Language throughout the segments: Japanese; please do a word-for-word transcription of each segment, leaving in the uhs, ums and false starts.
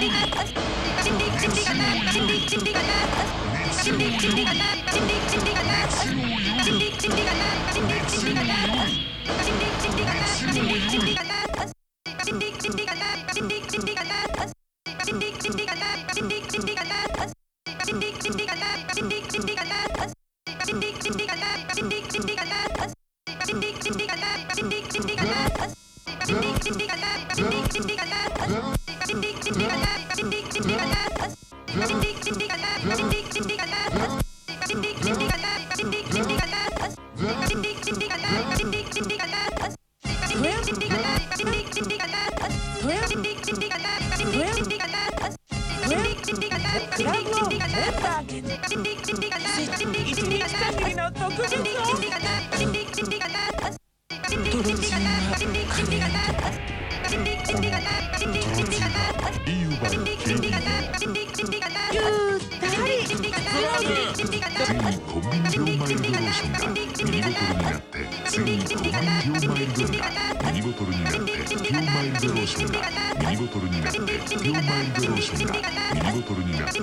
クラブをメンバー限定一日限りの特別オフトロチンはクレートこのトロチンは理由ばケーゆったりついにコンビニ用マイルドローションがミニボトルになってついにコンビニ用マイルドがミニボトルになってピオマイルドローションがミニボトルになってピオマイルドローションがミニボトルになって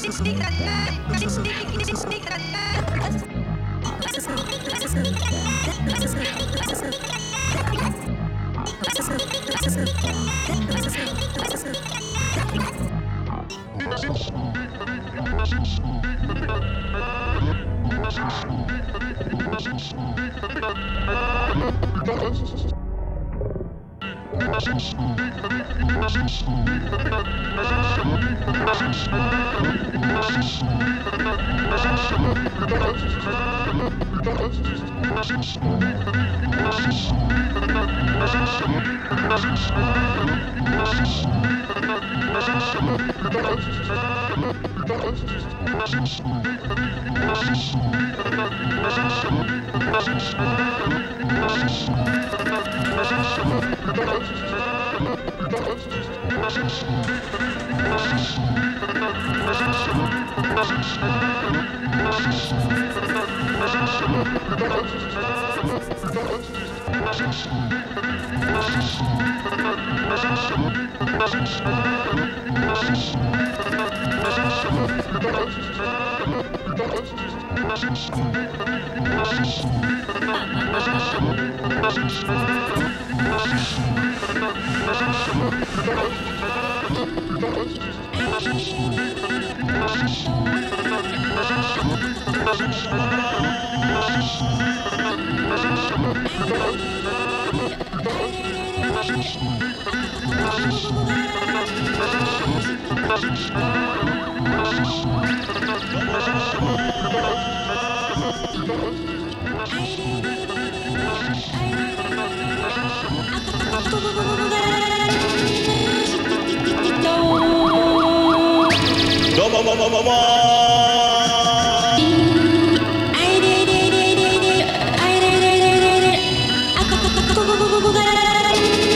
どうももももも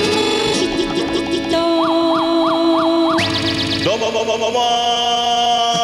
どうももももも